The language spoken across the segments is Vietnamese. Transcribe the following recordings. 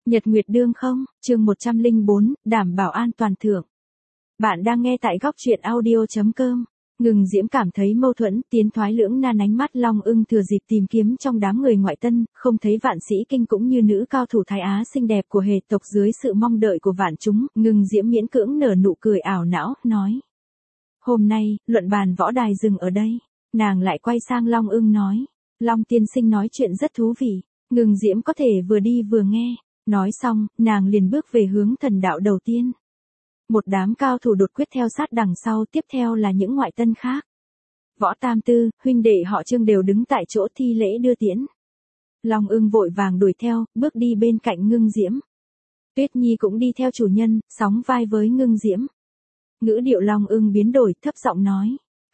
Nhật Nguyệt Đương không, chương 104, đảm bảo an toàn thưởng. Bạn đang nghe tại góc truyện audio.com. Ngừng Diễm cảm thấy mâu thuẫn, tiến thoái lưỡng nan, ánh mắt Long Ưng thừa dịp tìm kiếm trong đám người ngoại tân, không thấy Vạn Sĩ Kinh cũng như nữ cao thủ Thái Á xinh đẹp của Hề tộc dưới sự mong đợi của vạn chúng. Ngừng Diễm miễn cưỡng nở nụ cười ảo não, nói: Hôm nay, luận bàn võ đài dừng ở đây. Nàng lại quay sang Long Ưng nói: Long tiên sinh nói chuyện rất thú vị. Ngừng Diễm có thể vừa đi vừa nghe. Nói xong, nàng liền bước về hướng thần đạo đầu tiên. Một đám cao thủ đột quyết theo sát đằng sau, tiếp theo là những ngoại tân khác. Võ Tam Tư, huynh đệ họ Trương đều đứng tại chỗ thi lễ đưa tiễn. Long Ưng vội vàng đuổi theo, bước đi bên cạnh Ngưng Diễm. Tuyết Nhi cũng đi theo chủ nhân, sóng vai với Ngưng Diễm. Ngữ điệu Long Ưng biến đổi, thấp giọng nói: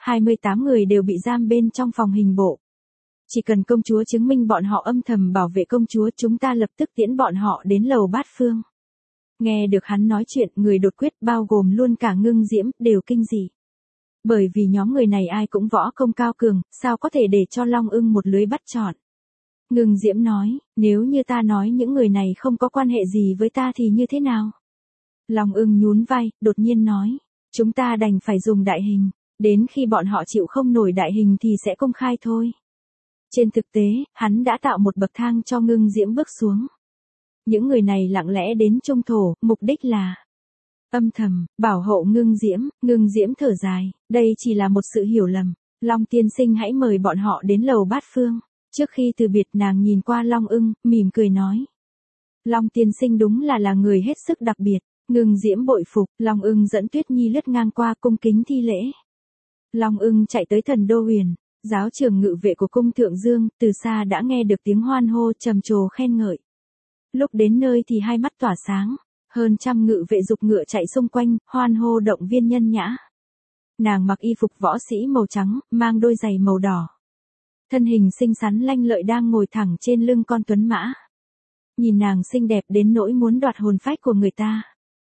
28 người đều bị giam bên trong phòng hình bộ. Chỉ cần công chúa chứng minh bọn họ âm thầm bảo vệ công chúa, chúng ta lập tức tiễn bọn họ đến lầu Bát Phương. Nghe được hắn nói chuyện, người đột quyết bao gồm luôn cả Ngưng Diễm đều kinh dị. Bởi vì nhóm người này ai cũng võ công cao cường, sao có thể để cho Long Ưng một lưới bắt trọn. Ngưng Diễm nói: Nếu như ta nói những người này không có quan hệ gì với ta thì như thế nào? Long Ưng nhún vai, đột nhiên nói: Chúng ta đành phải dùng đại hình, đến khi bọn họ chịu không nổi đại hình thì sẽ công khai thôi. Trên thực tế, hắn đã tạo một bậc thang cho Ngưng Diễm bước xuống. Những người này lặng lẽ đến Trung Thổ, mục đích là âm thầm, bảo hộ Ngưng Diễm. Ngưng Diễm thở dài, đây chỉ là một sự hiểu lầm. Long tiên sinh hãy mời bọn họ đến lầu Bát Phương. Trước khi từ biệt, nàng nhìn qua Long Ưng, mỉm cười nói: Long tiên sinh đúng là người hết sức đặc biệt. Ngưng Diễm bội phục. Long Ưng dẫn Tuyết Nhi lướt ngang qua, cung kính thi lễ. Long Ưng chạy tới Thần Đô Huyền. Giáo trưởng ngự vệ của cung Thượng Dương, từ xa đã nghe được tiếng hoan hô trầm trồ khen ngợi. Lúc đến nơi thì hai mắt tỏa sáng, hơn trăm ngự vệ giục ngựa chạy xung quanh, hoan hô động viên Nhân Nhã. Nàng mặc y phục võ sĩ màu trắng, mang đôi giày màu đỏ. Thân hình xinh xắn lanh lợi đang ngồi thẳng trên lưng con tuấn mã. Nhìn nàng xinh đẹp đến nỗi muốn đoạt hồn phách của người ta.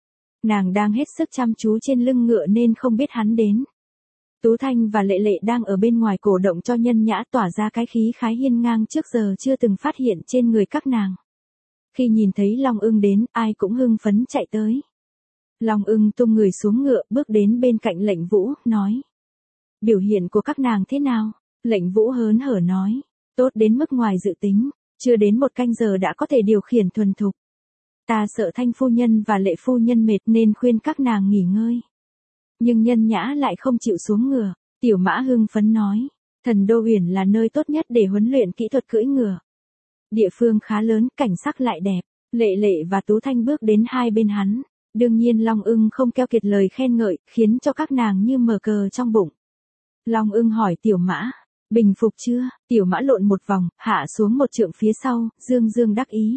Nàng đang hết sức chăm chú trên lưng ngựa nên không biết hắn đến. Tú Thanh và Lệ Lệ đang ở bên ngoài cổ động cho Nhân Nhã tỏa ra cái khí khái hiên ngang trước giờ chưa từng phát hiện trên người các nàng. Khi nhìn thấy Long Ưng đến, ai cũng hưng phấn chạy tới. Long Ưng tung người xuống ngựa, bước đến bên cạnh Lệnh Vũ, nói: Biểu hiện của các nàng thế nào? Lệnh Vũ hớn hở nói: Tốt đến mức ngoài dự tính, chưa đến một canh giờ đã có thể điều khiển thuần thục. Ta sợ Thanh phu nhân và Lệ phu nhân mệt nên khuyên các nàng nghỉ ngơi. Nhưng Nhân Nhã lại không chịu xuống ngựa. Tiểu Mã hưng phấn nói: Thần Đô Huyền là nơi tốt nhất để huấn luyện kỹ thuật cưỡi ngựa. Địa phương khá lớn, cảnh sắc lại đẹp. Lệ Lệ và Tú Thanh bước đến hai bên hắn. Đương nhiên Long Ưng không keo kiệt lời khen ngợi, khiến cho các nàng như mở cờ trong bụng. Long Ưng hỏi Tiểu Mã: Bình phục chưa? Tiểu Mã lộn một vòng, hạ xuống một trượng phía sau, dương dương đắc ý.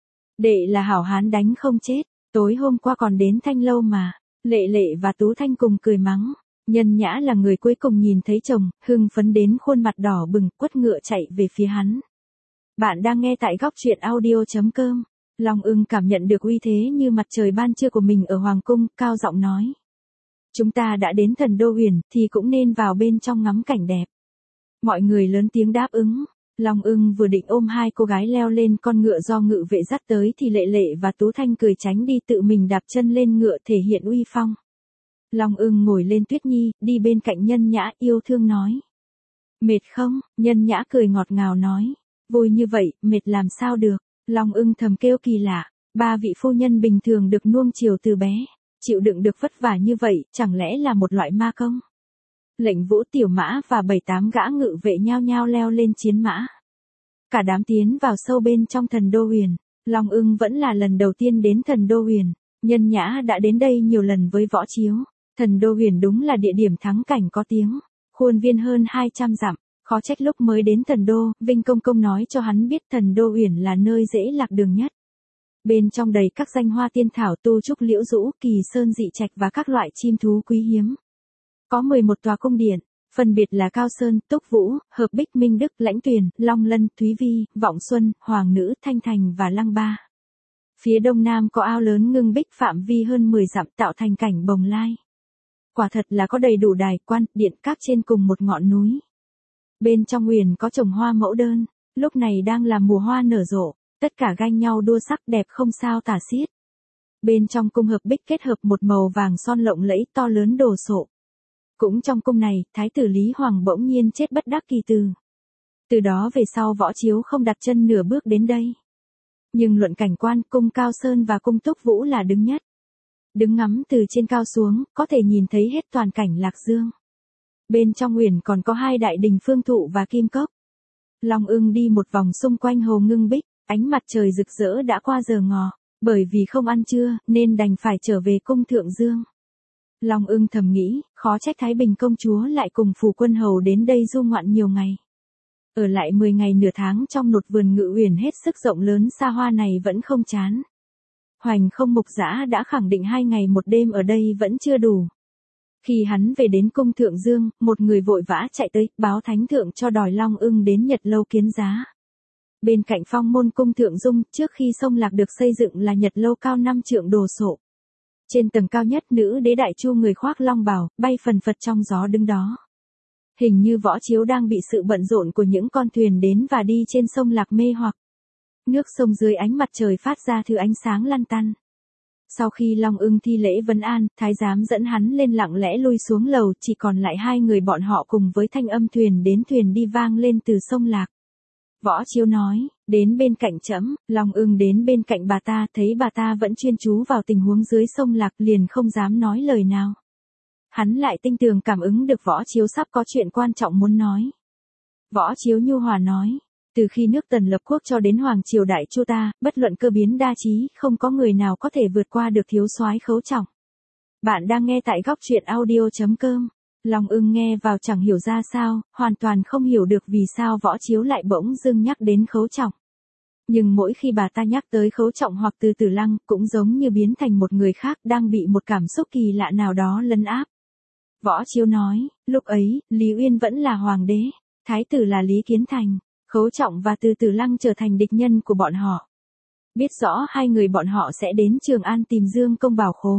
Đệ là hảo hán đánh không chết, tối hôm qua còn đến Thanh lâu mà. Lệ Lệ và Tú Thanh cùng cười mắng. Nhân Nhã là người cuối cùng nhìn thấy chồng, hưng phấn đến khuôn mặt đỏ bừng, quất ngựa chạy về phía hắn. Bạn đang nghe tại góc truyện audio.com. Long Ưng cảm nhận được uy thế như mặt trời ban trưa của mình ở Hoàng Cung, cao giọng nói: Chúng ta đã đến Thần Đô Huyền, thì cũng nên vào bên trong ngắm cảnh đẹp. Mọi người lớn tiếng đáp ứng. Long Ưng vừa định ôm hai cô gái leo lên con ngựa do ngự vệ dắt tới thì Lệ Lệ và Tú Thanh cười tránh đi, tự mình đạp chân lên ngựa thể hiện uy phong. Long Ưng ngồi lên Tuyết Nhi, đi bên cạnh Nhân Nhã, yêu thương nói: Mệt không? Nhân Nhã cười ngọt ngào nói: Vui như vậy, mệt làm sao được. Long Ưng thầm kêu kỳ lạ, ba vị phu nhân bình thường được nuông chiều từ bé, chịu đựng được vất vả như vậy, chẳng lẽ là một loại ma công? Lệnh Vũ, Tiểu Mã và 7-8 gã ngự vệ nhao nhao leo lên chiến mã. Cả đám tiến vào sâu bên trong Thần Đô Huyền. Long Ưng vẫn là lần đầu tiên đến Thần Đô Huyền. Nhân Nhã đã đến đây nhiều lần với võ chiếu. Thần Đô Huyền đúng là địa điểm thắng cảnh có tiếng. Khuôn viên hơn 200 dặm. Khó trách lúc mới đến Thần Đô, Vinh Công Công nói cho hắn biết Thần Đô Huyền là nơi dễ lạc đường nhất. Bên trong đầy các danh hoa tiên thảo, tu trúc liễu dũ, kỳ sơn dị trạch và các loại chim thú quý hiếm. Có 11 tòa cung điện, phân biệt là Cao Sơn, Túc Vũ, Hợp Bích, Minh Đức, Lãnh Tuyền, Long Lân, Thúy Vi, Vọng Xuân, Hoàng Nữ, Thanh Thành và Lăng Ba. Phía đông nam có ao lớn Ngưng Bích phạm vi hơn 10 dặm tạo thành cảnh bồng lai. Quả thật là có đầy đủ đài quan, điện các trên cùng một ngọn núi. Bên trong huyền có trồng hoa mẫu đơn, lúc này đang là mùa hoa nở rộ, tất cả ganh nhau đua sắc đẹp không sao tả xiết. Bên trong cung hợp bích kết hợp một màu vàng son lộng lẫy to lớn đồ sộ. Cũng trong cung này, Thái tử Lý Hoàng bỗng nhiên chết bất đắc kỳ tử. Từ đó về sau Võ Chiếu không đặt chân nửa bước đến đây. Nhưng luận cảnh quan, cung Cao Sơn và cung Túc Vũ là đứng nhất. Đứng ngắm từ trên cao xuống, có thể nhìn thấy hết toàn cảnh Lạc Dương. Bên trong uyển còn có 2 đại đình Phương Thụ và Kim Cốc. Long Ưng đi một vòng xung quanh hồ Ngưng Bích, ánh mặt trời rực rỡ đã qua giờ ngọ, bởi vì không ăn trưa nên đành phải trở về cung Thượng Dương. Long Ưng thầm nghĩ, khó trách Thái Bình công chúa lại cùng phủ quân hầu đến đây du ngoạn nhiều ngày. Ở lại 10 ngày nửa tháng trong một vườn ngự uyển hết sức rộng lớn xa hoa này vẫn không chán. Hoành Không Mục Dã đã khẳng định 2 ngày 1 đêm ở đây vẫn chưa đủ. Khi hắn về đến cung Thượng Dương, một người vội vã chạy tới, báo thánh thượng cho đòi Long Ưng đến Nhật Lâu kiến giá. Bên cạnh phong môn cung Thượng Dung, trước khi sông Lạc được xây dựng là Nhật Lâu cao 5 trượng đồ sộ. Trên tầng cao nhất nữ đế Đại Chu người khoác long bào, bay phần phật trong gió đứng đó. Hình như Võ Chiếu đang bị sự bận rộn của những con thuyền đến và đi trên sông Lạc mê hoặc. Nước sông dưới ánh mặt trời phát ra thứ ánh sáng lăn tăn. Sau khi Long Ưng thi lễ vấn an, thái giám dẫn hắn lên lặng lẽ lui xuống lầu, chỉ còn lại 2 người bọn họ cùng với thanh âm thuyền đến thuyền đi vang lên từ sông Lạc. Võ Chiếu nói, đến bên cạnh trẫm. Long Ưng đến bên cạnh bà ta, thấy bà ta vẫn chuyên chú vào tình huống dưới sông Lạc liền không dám nói lời nào. Hắn lại tinh tường cảm ứng được Võ Chiếu sắp có chuyện quan trọng muốn nói. Võ Chiếu nhu hòa nói, từ khi nước Tần lập quốc cho đến Hoàng triều Đại Chu ta, bất luận cơ biến đa trí, không có người nào có thể vượt qua được thiếu soái Khấu Trọng. Bạn đang nghe tại góc truyện audio.com. Long Ưng nghe vào chẳng hiểu ra sao, hoàn toàn không hiểu được vì sao Võ Chiếu lại bỗng dưng nhắc đến Khấu Trọng. Nhưng mỗi khi bà ta nhắc tới Khấu Trọng hoặc Từ Tử Lăng, cũng giống như biến thành một người khác đang bị một cảm xúc kỳ lạ nào đó lấn áp. Võ Chiếu nói, lúc ấy, Lý Uyên vẫn là hoàng đế, thái tử là Lý Kiến Thành, Khấu Trọng và Từ Tử Lăng trở thành địch nhân của bọn họ. Biết rõ 2 người bọn họ sẽ đến Trường An tìm Dương Công Bảo Khố.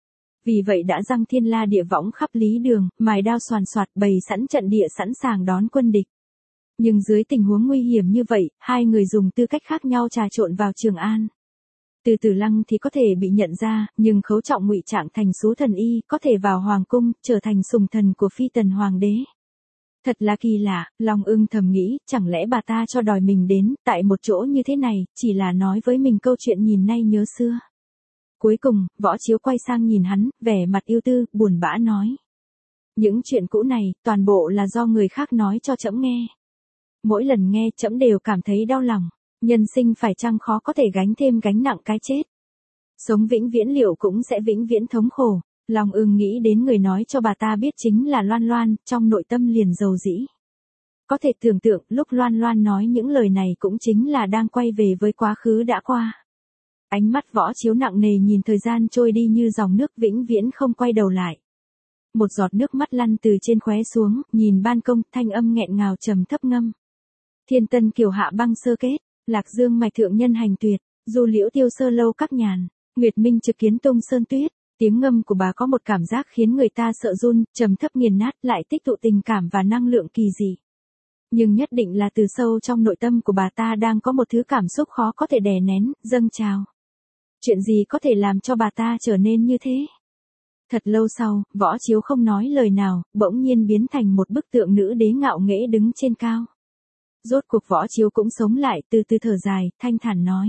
Vì vậy đã giăng thiên la địa võng khắp lý đường, mài đao soàn soạt bày sẵn trận địa sẵn sàng đón quân địch. Nhưng dưới tình huống nguy hiểm như vậy, 2 người dùng tư cách khác nhau trà trộn vào Trường An. Từ Tử Lăng thì có thể bị nhận ra, nhưng Khấu Trọng ngụy trạng thành số thần y, có thể vào hoàng cung, trở thành sùng thần của phi tần hoàng đế. Thật là kỳ lạ, Long Ưng thầm nghĩ, chẳng lẽ bà ta cho đòi mình đến, tại một chỗ như thế này, chỉ là nói với mình câu chuyện nhìn nay nhớ xưa. Cuối cùng, Võ Chiếu quay sang nhìn hắn, vẻ mặt yêu tư, buồn bã nói. Những chuyện cũ này, toàn bộ là do người khác nói cho trẫm nghe. Mỗi lần nghe trẫm đều cảm thấy đau lòng, nhân sinh phải chăng khó có thể gánh thêm gánh nặng cái chết. Sống vĩnh viễn liệu cũng sẽ vĩnh viễn thống khổ. Long Ưng nghĩ đến người nói cho bà ta biết chính là Loan Loan, trong nội tâm liền dầu dĩ. Có thể tưởng tượng lúc Loan Loan nói những lời này cũng chính là đang quay về với quá khứ đã qua. Ánh mắt Võ Chiếu nặng nề nhìn thời gian trôi đi như dòng nước vĩnh viễn không quay đầu lại. Một giọt nước mắt lăn từ trên khóe xuống, nhìn ban công, thanh âm nghẹn ngào trầm thấp ngâm. Thiên Tân kiều hạ băng sơ kết, Lạc Dương mạch thượng nhân hành tuyệt, du liễu tiêu sơ lâu các nhàn, Nguyệt Minh trực kiến tung sơn tuyết. Tiếng ngâm của bà có một cảm giác khiến người ta sợ run, trầm thấp nghiền nát lại tích tụ tình cảm và năng lượng kỳ dị. Nhưng nhất định là từ sâu trong nội tâm của bà ta đang có một thứ cảm xúc khó có thể đè nén, dâng trào. Chuyện gì có thể làm cho bà ta trở nên như thế? Thật lâu sau, Võ Chiếu không nói lời nào, bỗng nhiên biến thành một bức tượng nữ đế ngạo nghễ đứng trên cao. Rốt cuộc Võ Chiếu cũng sống lại, từ từ thở dài, thanh thản nói.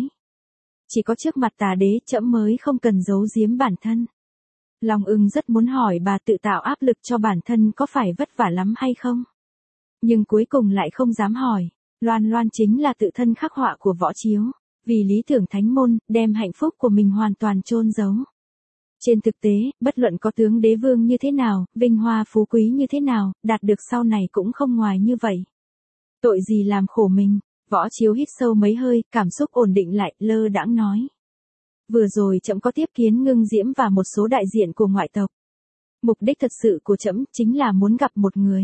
Chỉ có trước mặt tà đế trẫm mới không cần giấu giếm bản thân. Long Ưng rất muốn hỏi bà tự tạo áp lực cho bản thân có phải vất vả lắm hay không? Nhưng cuối cùng lại không dám hỏi. Loan Loan chính là tự thân khắc họa của Võ Chiếu. Vì lý tưởng thánh môn, đem hạnh phúc của mình hoàn toàn chôn giấu. Trên thực tế, bất luận có tướng đế vương như thế nào, vinh hoa phú quý như thế nào, đạt được sau này cũng không ngoài như vậy. Tội gì làm khổ mình? Võ Chiếu hít sâu mấy hơi, cảm xúc ổn định lại, lơ đãng nói. Vừa rồi trẫm có tiếp kiến Ngưng Diễm và một số đại diện của ngoại tộc. Mục đích thật sự của trẫm chính là muốn gặp một người.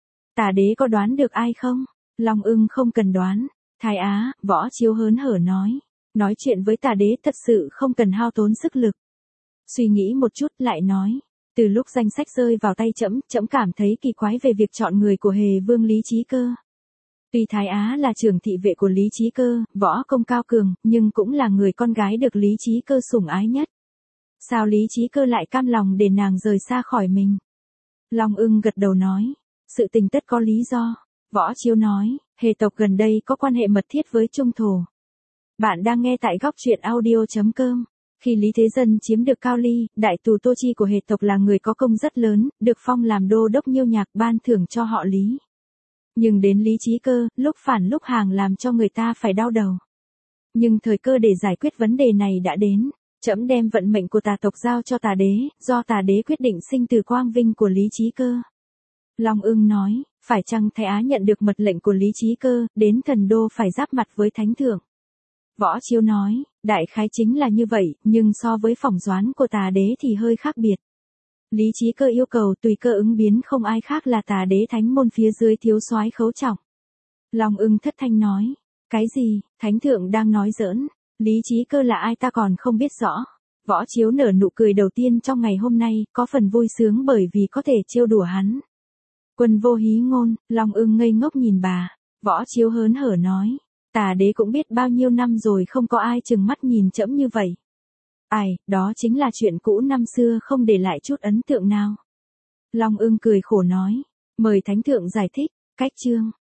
Tà đế có đoán được ai không? Long Ưng không cần đoán. Thái Á, Võ Chiếu hớn hở nói. Nói chuyện với tà đế thật sự không cần hao tốn sức lực. Suy nghĩ một chút lại nói. Từ lúc danh sách rơi vào tay trẫm cảm thấy kỳ quái về việc chọn người của Hề Vương Lý Chí Cơ. Tuy Thái Á là trưởng thị vệ của Lý Chí Cơ, võ công cao cường, nhưng cũng là người con gái được Lý Chí Cơ sủng ái nhất. Sao Lý Chí Cơ lại cam lòng để nàng rời xa khỏi mình? Long Ưng gật đầu nói, sự tình tất có lý do. Võ Chiếu nói, Hề tộc gần đây có quan hệ mật thiết với Trung Thổ. Bạn đang nghe tại góc truyện audio.com. Khi Lý Thế Dân chiếm được Cao Ly, đại tù Tô Chi của Hề tộc là người có công rất lớn, được phong làm đô đốc Nhiêu Nhạc ban thưởng cho họ Lý. Nhưng đến Lý Chí Cơ, lúc phản lúc hàng làm cho người ta phải đau đầu. Nhưng thời cơ để giải quyết vấn đề này đã đến. Trẫm đem vận mệnh của tà tộc giao cho tà đế, do tà đế quyết định sinh từ quang vinh của Lý Chí Cơ. Long Ưng nói, phải chăng Thái Á nhận được mật lệnh của Lý Chí Cơ, đến thần đô phải giáp mặt với thánh thượng? Võ Chiếu nói, đại khái chính là như vậy, nhưng so với phỏng đoán của tà đế thì hơi khác biệt. Lý Chí Cơ yêu cầu tùy cơ ứng biến không ai khác là tà đế thánh môn phía dưới thiếu soái Khấu Trọng. Long Ưng thất thanh nói, cái gì, thánh thượng đang nói giỡn, Lý Chí Cơ là ai ta còn không biết rõ. Võ Chiếu nở nụ cười đầu tiên trong ngày hôm nay, có phần vui sướng bởi vì có thể trêu đùa hắn. Quân vô hí ngôn, Long Ưng ngây ngốc nhìn bà. Võ Chiếu hớn hở nói, tà đế cũng biết bao nhiêu năm rồi không có ai trừng mắt nhìn trẫm như vậy. Ai, đó chính là chuyện cũ năm xưa không để lại chút ấn tượng nào. Long Ưng cười khổ nói, mời thánh thượng giải thích. Cách chương